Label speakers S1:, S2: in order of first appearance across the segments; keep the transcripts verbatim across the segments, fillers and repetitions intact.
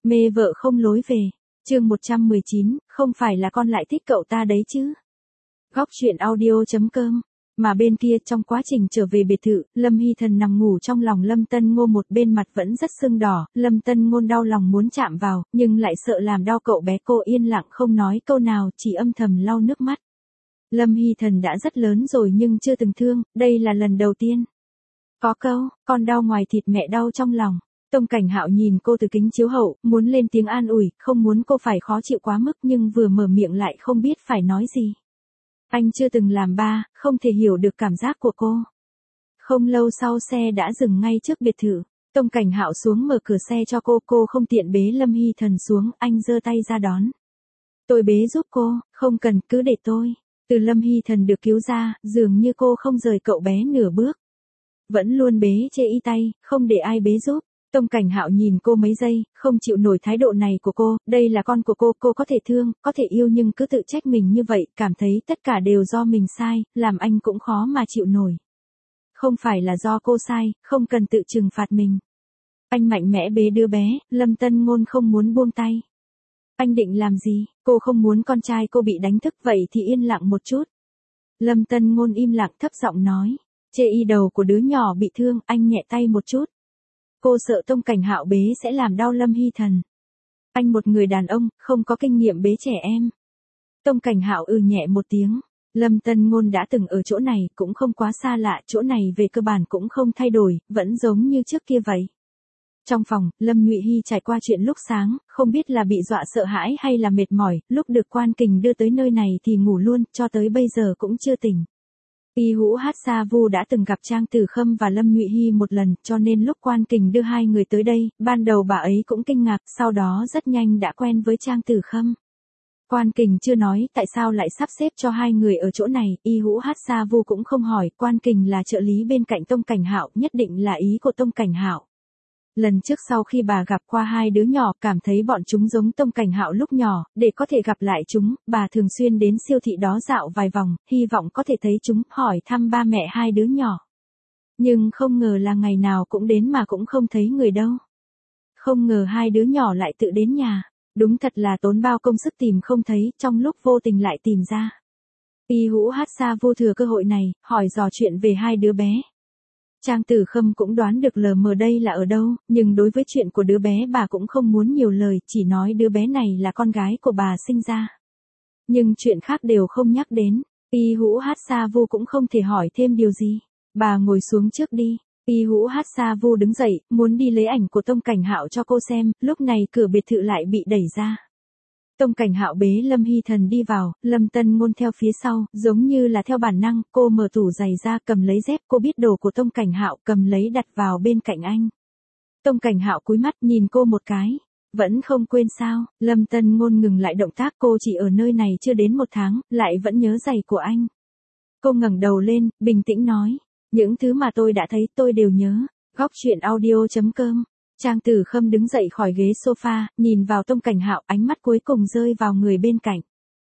S1: Mê vợ không lối về. Chương một trăm mười chín, không phải là con lại thích cậu ta đấy chứ. Góc truyện audio chấm com. Mà bên kia trong quá trình trở về biệt thự, Lâm Hy Thần nằm ngủ trong lòng Lâm Tân Ngôn, một bên mặt vẫn rất sưng đỏ. Lâm Tân Ngôn đau lòng muốn chạm vào, nhưng lại sợ làm đau cậu bé. Cô yên lặng không nói câu nào, chỉ âm thầm lau nước mắt. Lâm Hy Thần đã rất lớn rồi nhưng chưa từng thương, đây là lần đầu tiên. Có câu, con đau ngoài thịt mẹ đau trong lòng. Tông Cảnh Hạo nhìn cô từ kính chiếu hậu, muốn lên tiếng an ủi, không muốn cô phải khó chịu quá mức, nhưng vừa mở miệng lại không biết phải nói gì. Anh chưa từng làm ba, không thể hiểu được cảm giác của cô. Không lâu sau xe đã dừng ngay trước biệt thự. Tông Cảnh Hạo xuống mở cửa xe cho cô, cô không tiện bế Lâm Hy Thần xuống, anh giơ tay ra đón. Tôi bế giúp cô, không cần, cứ để tôi. Từ Lâm Hy Thần được cứu ra, dường như cô không rời cậu bé nửa bước. Vẫn luôn bế chê y tay, không để ai bế giúp. Tông Cảnh Hạo nhìn cô mấy giây, không chịu nổi thái độ này của cô, đây là con của cô, cô có thể thương, có thể yêu nhưng cứ tự trách mình như vậy, cảm thấy tất cả đều do mình sai, làm anh cũng khó mà chịu nổi. Không phải là do cô sai, không cần tự trừng phạt mình. Anh mạnh mẽ bế đứa bé, Lâm Tân Ngôn không muốn buông tay. Anh định làm gì, cô không muốn con trai cô bị đánh thức, vậy thì yên lặng một chút. Lâm Tân Ngôn im lặng thấp giọng nói, chê y đầu của đứa nhỏ bị thương, anh nhẹ tay một chút. Cô sợ Tông Cảnh Hạo bế sẽ làm đau Lâm Hy Thần. Anh một người đàn ông, không có kinh nghiệm bế trẻ em. Tông Cảnh Hạo ừ nhẹ một tiếng. Lâm Tân Ngôn đã từng ở chỗ này, cũng không quá xa lạ, chỗ này về cơ bản cũng không thay đổi, vẫn giống như trước kia vậy. Trong phòng, Lâm Nhụy Hy trải qua chuyện lúc sáng, không biết là bị dọa sợ hãi hay là mệt mỏi, lúc được Quan Kình đưa tới nơi này thì ngủ luôn, cho tới bây giờ cũng chưa tỉnh. Y Hữu Hát Sa Vu đã từng gặp Trang Tử Khâm và Lâm Nhụy Hy một lần, cho nên lúc Quan Kình đưa hai người tới đây, ban đầu bà ấy cũng kinh ngạc, sau đó rất nhanh đã quen với Trang Tử Khâm. Quan Kình chưa nói tại sao lại sắp xếp cho hai người ở chỗ này, Y Hữu Hát Sa Vu cũng không hỏi, Quan Kình là trợ lý bên cạnh Tông Cảnh Hạo, nhất định là ý của Tông Cảnh Hạo. Lần trước sau khi bà gặp qua hai đứa nhỏ, cảm thấy bọn chúng giống Tông Cảnh Hạo lúc nhỏ, để có thể gặp lại chúng, bà thường xuyên đến siêu thị đó dạo vài vòng, hy vọng có thể thấy chúng, hỏi thăm ba mẹ hai đứa nhỏ. Nhưng không ngờ là ngày nào cũng đến mà cũng không thấy người đâu. Không ngờ hai đứa nhỏ lại tự đến nhà, đúng thật là tốn bao công sức tìm không thấy, trong lúc vô tình lại tìm ra. Y Hữu Hát Sa Vu thừa cơ hội này, hỏi dò chuyện về hai đứa bé. Trang Tử Khâm cũng đoán được lờ mờ đây là ở đâu, nhưng đối với chuyện của đứa bé bà cũng không muốn nhiều lời, chỉ nói đứa bé này là con gái của bà sinh ra. Nhưng chuyện khác đều không nhắc đến, Y Hữu Hát Sa Vu cũng không thể hỏi thêm điều gì. Bà ngồi xuống trước đi. Y Hữu Hát Sa Vu đứng dậy, muốn đi lấy ảnh của Tông Cảnh Hạo cho cô xem, lúc này cửa biệt thự lại bị đẩy ra. Tông Cảnh Hạo bế Lâm Hy Thần đi vào, Lâm Tân Ngôn theo phía sau, giống như là theo bản năng, cô mở tủ giày ra, cầm lấy dép, cô biết đồ của Tông Cảnh Hạo, cầm lấy đặt vào bên cạnh anh. Tông Cảnh Hạo cúi mắt nhìn cô một cái, vẫn không quên sao? Lâm Tân Ngôn ngừng lại động tác, cô chỉ ở nơi này chưa đến một tháng, lại vẫn nhớ giày của anh. Cô ngẩng đầu lên, bình tĩnh nói, những thứ mà tôi đã thấy tôi đều nhớ. Góc truyện audio chấm com. Trang Tử Khâm đứng dậy khỏi ghế sofa, nhìn vào Tông Cảnh Hạo, ánh mắt cuối cùng rơi vào người bên cạnh.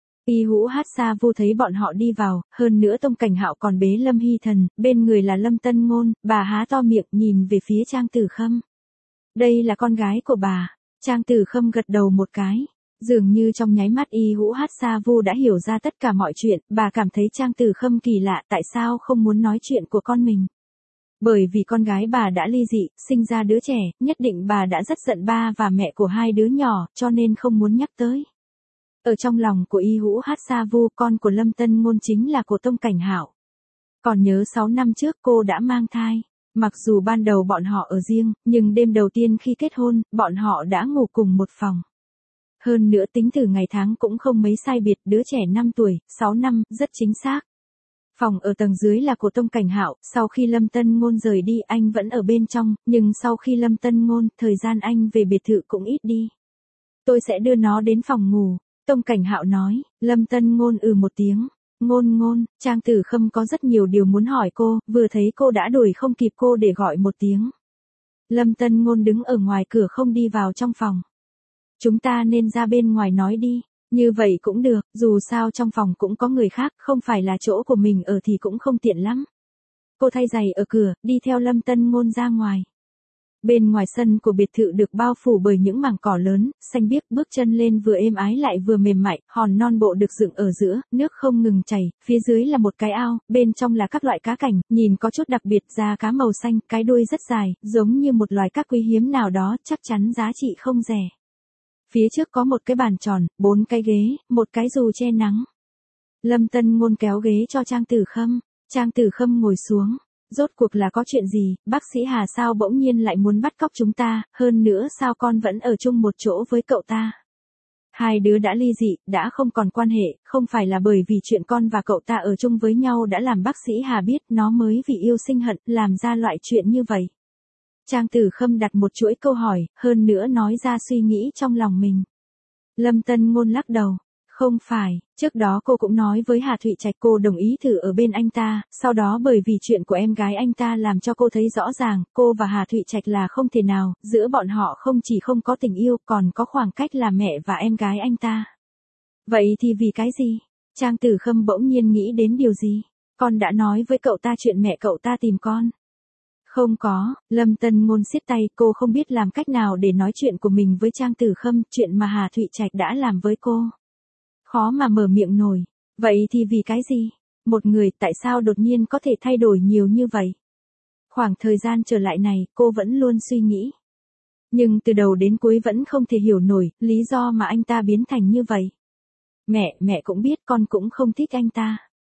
S1: Y Hữu Hát Sa Vu thấy bọn họ đi vào, hơn nữa Tông Cảnh Hạo còn bế Lâm Hy Thần, bên người là Lâm Tân Ngôn, bà há to miệng nhìn về phía Trang Tử Khâm. Đây là con gái của bà. Trang Tử Khâm gật đầu một cái. Dường như trong nháy mắt Y Hữu Hát Sa Vu đã hiểu ra tất cả mọi chuyện, bà cảm thấy Trang Tử Khâm kỳ lạ, tại sao không muốn nói chuyện của con mình. Bởi vì con gái bà đã ly dị, sinh ra đứa trẻ, nhất định bà đã rất giận ba và mẹ của hai đứa nhỏ, cho nên không muốn nhắc tới. Ở trong lòng của Y Hữu Hát Sa Vu, con của Lâm Tân Ngôn chính là của Tông Cảnh Hạo. Còn nhớ sáu năm trước cô đã mang thai. Mặc dù ban đầu bọn họ ở riêng, nhưng đêm đầu tiên khi kết hôn, bọn họ đã ngủ cùng một phòng. Hơn nữa tính từ ngày tháng cũng không mấy sai biệt, đứa trẻ năm tuổi, sáu năm, rất chính xác. Phòng ở tầng dưới là của Tông Cảnh Hạo, sau khi Lâm Tân Ngôn rời đi anh vẫn ở bên trong, nhưng sau khi Lâm Tân Ngôn, thời gian anh về biệt thự cũng ít đi. Tôi sẽ đưa nó đến phòng ngủ, Tông Cảnh Hạo nói. Lâm Tân Ngôn ừ một tiếng. Ngôn ngôn, Trang Tử Khâm có rất nhiều điều muốn hỏi cô, vừa thấy cô đã đuổi không kịp cô để gọi một tiếng. Lâm Tân Ngôn đứng ở ngoài cửa không đi vào trong phòng. Chúng ta nên ra bên ngoài nói đi. Như vậy cũng được, dù sao trong phòng cũng có người khác, không phải là chỗ của mình ở thì cũng không tiện lắm. Cô thay giày ở cửa, đi theo Lâm Tân Ngôn ra ngoài. Bên ngoài sân của biệt thự được bao phủ bởi những mảng cỏ lớn, xanh biếc, bước chân lên vừa êm ái lại vừa mềm mại, hòn non bộ được dựng ở giữa, nước không ngừng chảy, phía dưới là một cái ao, bên trong là các loại cá cảnh, nhìn có chút đặc biệt, da cá màu xanh, cái đuôi rất dài, giống như một loài cá quý hiếm nào đó, chắc chắn giá trị không rẻ. Phía trước có một cái bàn tròn, bốn cái ghế, một cái dù che nắng. Lâm Tân Ngôn kéo ghế cho Trang Tử Khâm, Trang Tử Khâm ngồi xuống. Rốt cuộc là có chuyện gì, bác sĩ Hà sao bỗng nhiên lại muốn bắt cóc chúng ta, hơn nữa sao con vẫn ở chung một chỗ với cậu ta. Hai đứa đã ly dị, đã không còn quan hệ, không phải là bởi vì chuyện con và cậu ta ở chung với nhau đã làm bác sĩ Hà biết nó mới vì yêu sinh hận, làm ra loại chuyện như vậy. Trang Tử Khâm đặt một chuỗi câu hỏi, hơn nữa nói ra suy nghĩ trong lòng mình. Lâm Tân Ngôn lắc đầu. Không phải, trước đó cô cũng nói với Hà Thụy Trạch cô đồng ý thử ở bên anh ta, sau đó bởi vì chuyện của em gái anh ta làm cho cô thấy rõ ràng, cô và Hà Thụy Trạch là không thể nào, giữa bọn họ không chỉ không có tình yêu còn có khoảng cách là mẹ và em gái anh ta. Vậy thì vì cái gì? Trang Tử Khâm bỗng nhiên nghĩ đến điều gì? Con đã nói với cậu ta chuyện mẹ cậu ta tìm con. Không có, Lâm Tân Ngôn siết tay, cô không biết làm cách nào để nói chuyện của mình với Trang Tử Khâm, chuyện mà Hà Thụy Trạch đã làm với cô. Khó mà mở miệng nổi. Vậy thì vì cái gì? Một người tại sao đột nhiên có thể thay đổi nhiều như vậy? Khoảng thời gian trở lại này, cô vẫn luôn suy nghĩ. Nhưng từ đầu đến cuối vẫn không thể hiểu nổi, lý do mà anh ta biến thành như vậy. Mẹ, mẹ cũng biết con cũng không thích anh ta.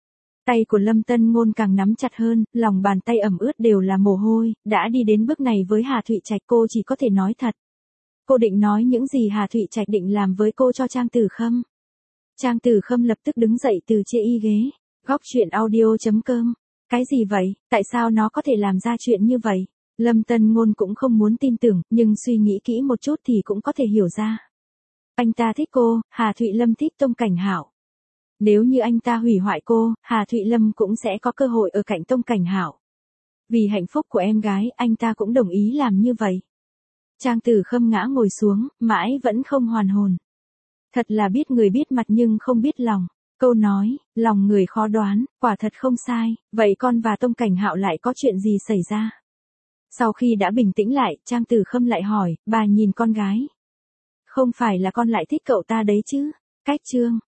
S1: Tay của Lâm Tân Ngôn càng nắm chặt hơn, lòng bàn tay ẩm ướt đều là mồ hôi, đã đi đến bước này với Hà Thụy Trạch cô chỉ có thể nói thật. Cô định nói những gì Hà Thụy Trạch định làm với cô cho Trang Tử Khâm. Trang Tử Khâm lập tức đứng dậy từ chê y ghế. Góc chuyện audio chấm com. Cái gì vậy, tại sao nó có thể làm ra chuyện như vậy? Lâm Tân Ngôn cũng không muốn tin tưởng, nhưng suy nghĩ kỹ một chút thì cũng có thể hiểu ra. Anh ta thích cô, Hà Thụy Lâm thích Tông Cảnh Hạo. Nếu như anh ta hủy hoại cô, Hà Thụy Lâm cũng sẽ có cơ hội ở cạnh Tông Cảnh Hạo. Vì hạnh phúc của em gái, anh ta cũng đồng ý làm như vậy. Trang Tử Khâm ngã ngồi xuống, mãi vẫn không hoàn hồn. Thật là biết người biết mặt nhưng không biết lòng. Câu nói, lòng người khó đoán, quả thật không sai, vậy con và Tông Cảnh Hạo lại có chuyện gì xảy ra? Sau khi đã bình tĩnh lại, Trang Tử Khâm lại hỏi, bà nhìn con gái. Không phải là con lại thích cậu ta đấy chứ? Cách chương.